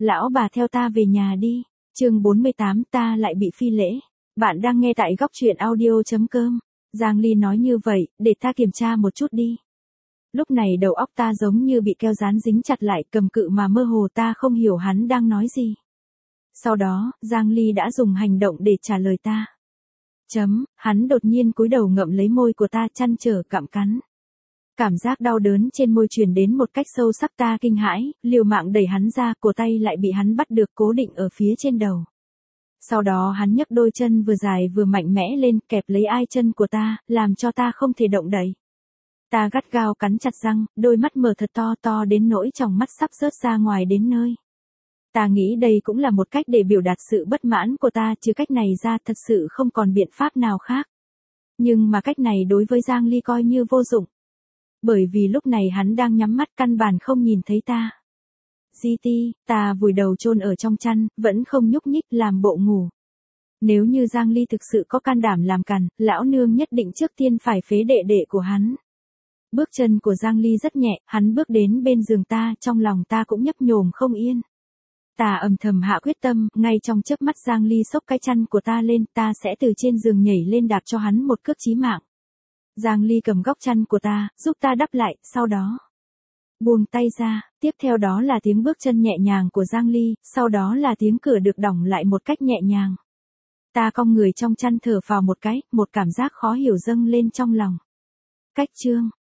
lão bà theo ta về nhà đi. Chương 48 ta lại bị phi lễ. Bạn đang nghe tại góc truyện audio.com. Giang Ly nói như vậy, để ta kiểm tra một chút đi. Lúc này đầu óc ta giống như bị keo dán dính chặt lại, cầm cự mà mơ hồ, ta không hiểu hắn đang nói gì. Sau đó, Giang Ly đã dùng hành động để trả lời ta. Hắn đột nhiên cúi đầu ngậm lấy môi của ta, chăn trở cặm cắn. Cảm giác đau đớn trên môi truyền đến một cách sâu sắc, ta kinh hãi, liều mạng đẩy hắn ra, cổ tay lại bị hắn bắt được cố định ở phía trên đầu. Sau đó hắn nhấc đôi chân vừa dài vừa mạnh mẽ lên, kẹp lấy ai chân của ta, làm cho ta không thể động đậy. Ta gắt gao cắn chặt răng, đôi mắt mở thật to to đến nỗi tròng mắt sắp rớt ra ngoài đến nơi. Ta nghĩ đây cũng là một cách để biểu đạt sự bất mãn của ta, chứ cách này ra thật sự không còn biện pháp nào khác. Nhưng mà cách này đối với Giang Ly coi như vô dụng. Bởi vì lúc này hắn đang nhắm mắt, căn bản không nhìn thấy ta. GT, ta vùi đầu chôn ở trong chăn, vẫn không nhúc nhích, làm bộ ngủ. Nếu như Giang Ly thực sự có can đảm làm càn, lão nương nhất định trước tiên phải phế đệ đệ của hắn. Bước chân của Giang Ly rất nhẹ, hắn bước đến bên giường ta, trong lòng ta cũng nhấp nhổm không yên. Ta âm thầm hạ quyết tâm, ngay trong chớp mắt Giang Ly xốc cái chăn của ta lên, ta sẽ từ trên giường nhảy lên đạp cho hắn một cước chí mạng. Giang Ly cầm góc chăn của ta, giúp ta đắp lại, sau đó buông tay ra, tiếp theo đó là tiếng bước chân nhẹ nhàng của Giang Ly, sau đó là tiếng cửa được đóng lại một cách nhẹ nhàng. Ta cong người trong chăn thở phào một cái, một cảm giác khó hiểu dâng lên trong lòng. Cách chương